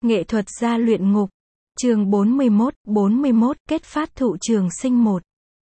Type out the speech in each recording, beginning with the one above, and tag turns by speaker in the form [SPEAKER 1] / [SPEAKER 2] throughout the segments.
[SPEAKER 1] Nghệ thuật gia luyện ngục. Chương 41 kết phát thụ trường sinh 1.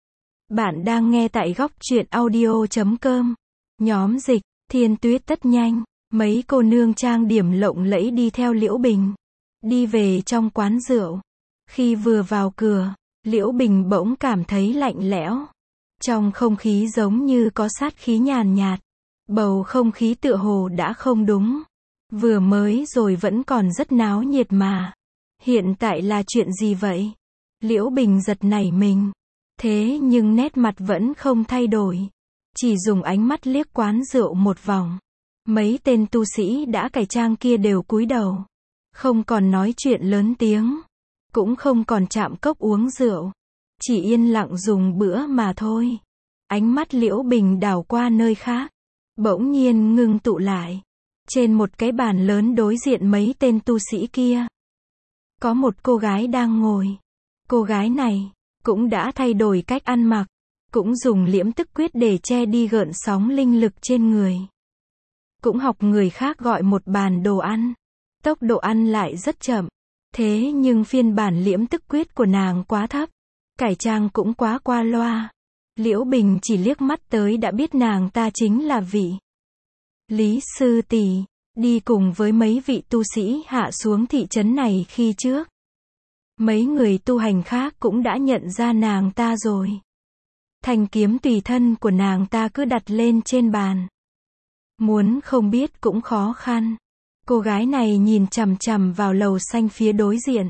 [SPEAKER 1] Bạn đang nghe tại góc truyện audio.com. Nhóm dịch, Thiên Tuyết tất nhanh. Mấy cô nương trang điểm lộng lẫy đi theo Liễu Bình. Đi về trong quán rượu. Khi vừa vào cửa, Liễu Bình bỗng cảm thấy lạnh lẽo. Trong không khí giống như có sát khí nhàn nhạt. Bầu không khí tựa hồ đã không đúng. Vừa mới rồi vẫn còn rất náo nhiệt mà. Hiện tại là chuyện gì vậy? Liễu Bình giật nảy mình. Thế nhưng nét mặt vẫn không thay đổi. Chỉ dùng ánh mắt liếc quán rượu một vòng. Mấy tên tu sĩ đã cải trang kia đều cúi đầu. Không còn nói chuyện lớn tiếng. Cũng không còn chạm cốc uống rượu. Chỉ yên lặng dùng bữa mà thôi. Ánh mắt Liễu Bình đảo qua nơi khác. Bỗng nhiên ngưng tụ lại. Trên một cái bàn lớn đối diện mấy tên tu sĩ kia. Có một cô gái đang ngồi. Cô gái này cũng đã thay đổi cách ăn mặc. Cũng dùng liễm tức quyết để che đi gợn sóng linh lực trên người. Cũng học người khác gọi một bàn đồ ăn. Tốc độ ăn lại rất chậm. Thế nhưng phiên bản liễm tức quyết của nàng quá thấp. Cải trang cũng quá qua loa. Liễu Bình chỉ liếc mắt tới đã biết nàng ta chính là vị Lý Sư Tỷ, đi cùng với mấy vị tu sĩ hạ xuống thị trấn này khi trước. Mấy người tu hành khác cũng đã nhận ra nàng ta rồi. Thanh kiếm tùy thân của nàng ta cứ đặt lên trên bàn. Muốn không biết cũng khó khăn. Cô gái này nhìn chằm chằm vào lầu xanh phía đối diện.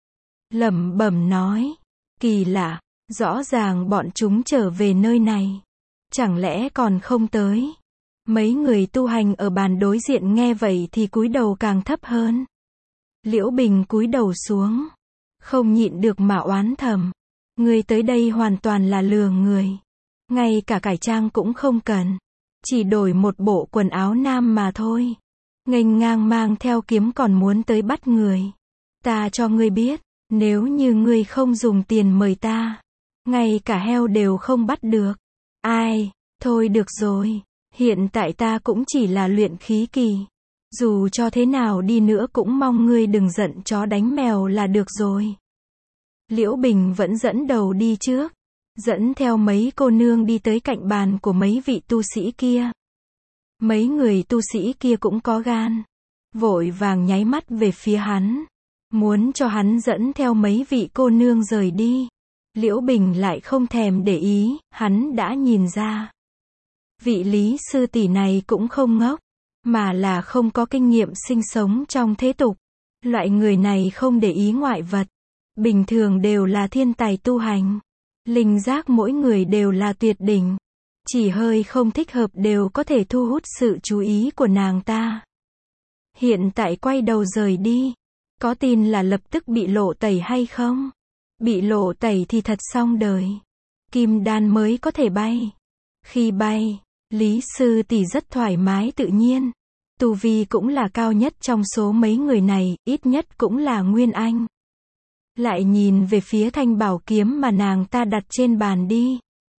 [SPEAKER 1] Lẩm bẩm nói, kỳ lạ, rõ ràng bọn chúng trở về nơi này. Chẳng lẽ còn không tới? Mấy người tu hành ở bàn đối diện nghe vậy thì cúi đầu càng thấp hơn. Liễu Bình cúi đầu xuống. Không nhịn được mà oán thầm. Người tới đây hoàn toàn là lừa người. Ngay cả cải trang cũng không cần. Chỉ đổi một bộ quần áo nam mà thôi. Nghênh ngang mang theo kiếm còn muốn tới bắt người. Ta cho ngươi biết, nếu như ngươi không dùng tiền mời ta, ngay cả heo đều không bắt được. Ai, thôi được rồi. Hiện tại ta cũng chỉ là luyện khí kỳ. Dù cho thế nào đi nữa cũng mong ngươi đừng giận chó đánh mèo là được rồi. Liễu Bình vẫn dẫn đầu đi trước. Dẫn theo mấy cô nương đi tới cạnh bàn của mấy vị tu sĩ kia. Mấy người tu sĩ kia cũng có gan. Vội vàng nháy mắt về phía hắn. Muốn cho hắn dẫn theo mấy vị cô nương rời đi. Liễu Bình lại không thèm để ý, hắn đã nhìn ra. Vị Lý Sư Tỷ này cũng không ngốc, mà là không có kinh nghiệm sinh sống trong thế tục. Loại người này không để ý ngoại vật. Bình thường đều là thiên tài tu hành. Linh giác mỗi người đều là tuyệt đỉnh. Chỉ hơi không thích hợp đều có thể thu hút sự chú ý của nàng ta. Hiện tại quay đầu rời đi. Có tin là lập tức bị lộ tẩy hay không? Bị lộ tẩy thì thật xong đời. Kim đan mới có thể bay. Khi bay, Lý Sư Tỷ rất thoải mái tự nhiên. Tu vi cũng là cao nhất trong số mấy người này, ít nhất cũng là Nguyên Anh. Lại nhìn về phía thanh bảo kiếm mà nàng ta đặt trên bàn đi.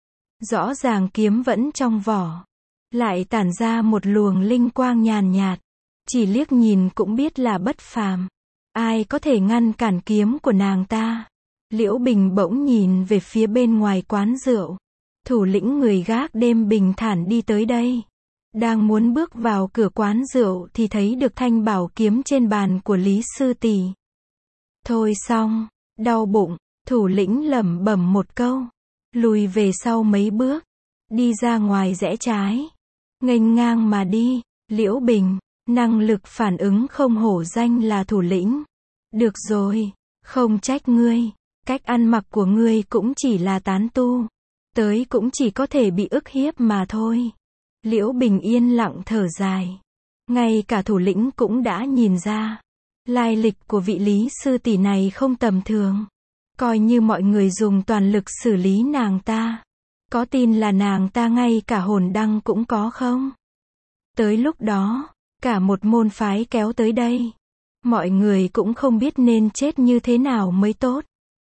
[SPEAKER 1] Rõ ràng kiếm vẫn trong vỏ. Lại tản ra một luồng linh quang nhàn nhạt. Chỉ liếc nhìn cũng biết là bất phàm. Ai có thể ngăn cản kiếm của nàng ta? Liễu Bình bỗng nhìn về phía bên ngoài quán rượu. Thủ lĩnh người gác đêm bình thản đi tới đây. Đang muốn bước vào cửa quán rượu thì thấy được thanh bảo kiếm trên bàn của Lý Sư Tỷ. Thôi xong, đau bụng, thủ lĩnh lẩm bẩm một câu. Lùi về sau mấy bước. Đi ra ngoài rẽ trái. Nghênh ngang mà đi. Liễu Bình, năng lực phản ứng không hổ danh là thủ lĩnh. Được rồi, không trách ngươi. Cách ăn mặc của ngươi cũng chỉ là tán tu. Tới cũng chỉ có thể bị ức hiếp mà thôi. Liễu Bình yên lặng thở dài. Ngay cả thủ lĩnh cũng đã nhìn ra. Lai lịch của vị Lý Sư Tỷ này không tầm thường. Coi như mọi người dùng toàn lực xử lý nàng ta. Có tin là nàng ta ngay cả hồn đăng cũng có không? Tới lúc đó, cả một môn phái kéo tới đây. Mọi người cũng không biết nên chết như thế nào mới tốt.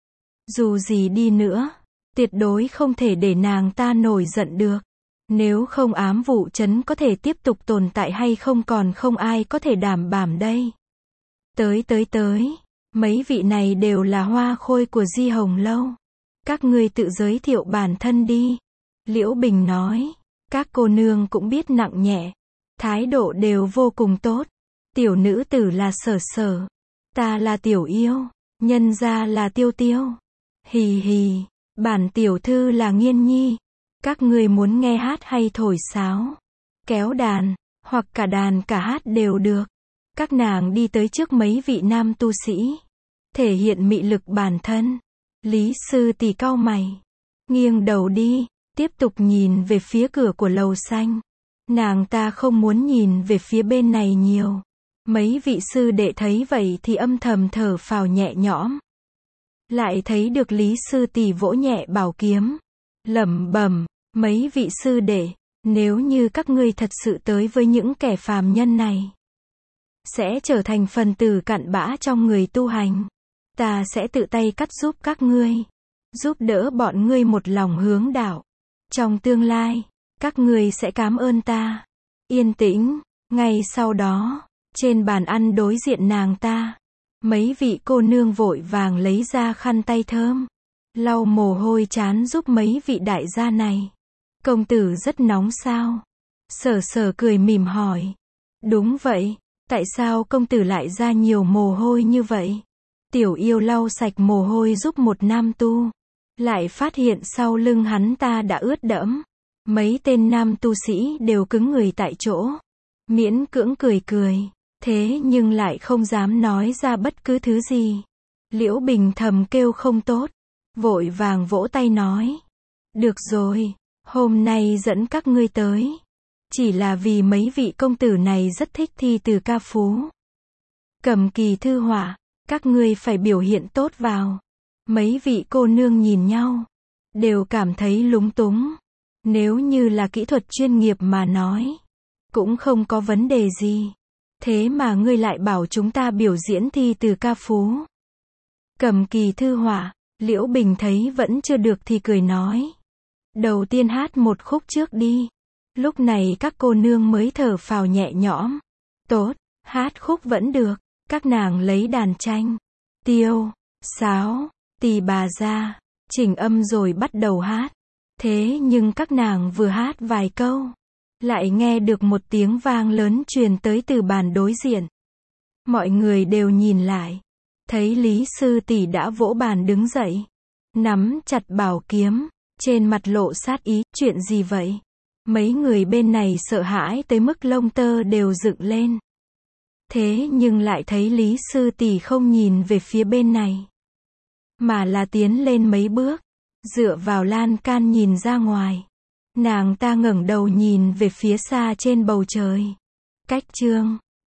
[SPEAKER 1] Dù gì đi nữa, tuyệt đối không thể để nàng ta nổi giận được. Nếu không ám vụ trấn có thể tiếp tục tồn tại hay không còn không ai có thể đảm bảo đây. Tới, mấy vị này đều là hoa khôi của Di Hồng Lâu. Các ngươi tự giới thiệu bản thân đi. Liễu Bình nói, các cô nương cũng biết nặng nhẹ, thái độ đều vô cùng tốt. Tiểu nữ tử là Sở Sở, ta là Tiểu Yêu, nhân gia là Tiêu Tiêu. Hì hì, bản tiểu thư là Nghiên Nhi. Các ngươi muốn nghe hát hay thổi sáo, kéo đàn, hoặc cả đàn cả hát đều được. Các nàng đi tới trước mấy vị nam tu sĩ, thể hiện mị lực bản thân. Lý sư tỷ cau mày, nghiêng đầu đi, tiếp tục nhìn về phía cửa của lầu xanh. Nàng ta không muốn nhìn về phía bên này nhiều. Mấy vị sư đệ thấy vậy thì âm thầm thở phào nhẹ nhõm. Lại thấy được Lý sư tỷ vỗ nhẹ bảo kiếm, lẩm bẩm, mấy vị sư đệ, nếu như các ngươi thật sự tới với những kẻ phàm nhân này, sẽ trở thành phần tử cặn bã trong người tu hành, ta sẽ tự tay cắt giúp các ngươi, giúp đỡ bọn ngươi một lòng hướng đạo. Trong tương lai, các ngươi sẽ cảm ơn ta. Yên tĩnh, ngay sau đó, trên bàn ăn đối diện nàng ta, mấy vị cô nương vội vàng lấy ra khăn tay thơm, lau mồ hôi trán giúp mấy vị đại gia này. Công tử rất nóng sao? Sở Sở cười mỉm hỏi. Đúng vậy, tại sao công tử lại ra nhiều mồ hôi như vậy? Tiểu Yêu lau sạch mồ hôi giúp một nam tu, lại phát hiện sau lưng hắn ta đã ướt đẫm. Mấy tên nam tu sĩ đều cứng người tại chỗ, miễn cưỡng cười cười, thế nhưng lại không dám nói ra bất cứ thứ gì. Liễu Bình thầm kêu không tốt, vội vàng vỗ tay nói, được rồi, hôm nay dẫn các ngươi tới, chỉ là vì mấy vị công tử này rất thích thi từ ca phú. Cầm kỳ thư họa, các ngươi phải biểu hiện tốt vào. Mấy vị cô nương nhìn nhau, đều cảm thấy lúng túng. Nếu như là kỹ thuật chuyên nghiệp mà nói, cũng không có vấn đề gì. Thế mà ngươi lại bảo chúng ta biểu diễn thi từ ca phú. Cầm kỳ thư họa, Liễu Bình thấy vẫn chưa được thì cười nói. Đầu tiên hát một khúc trước đi. Lúc này các cô nương mới thở phào nhẹ nhõm. Tốt, hát khúc vẫn được. Các nàng lấy đàn tranh, tiêu, sáo, tỳ bà ra, chỉnh âm rồi bắt đầu hát. Thế nhưng các nàng vừa hát vài câu, lại nghe được một tiếng vang lớn truyền tới từ bàn đối diện. Mọi người đều nhìn lại, thấy Lý sư tỷ đã vỗ bàn đứng dậy, nắm chặt bảo kiếm, trên mặt lộ sát ý. Chuyện gì vậy? Mấy người bên này sợ hãi tới mức lông tơ đều dựng lên. Thế nhưng lại thấy Lý sư tỷ không nhìn về phía bên này, mà là tiến lên mấy bước, dựa vào lan can nhìn ra ngoài. Nàng ta ngẩng đầu nhìn về phía xa trên bầu trời. Cách chương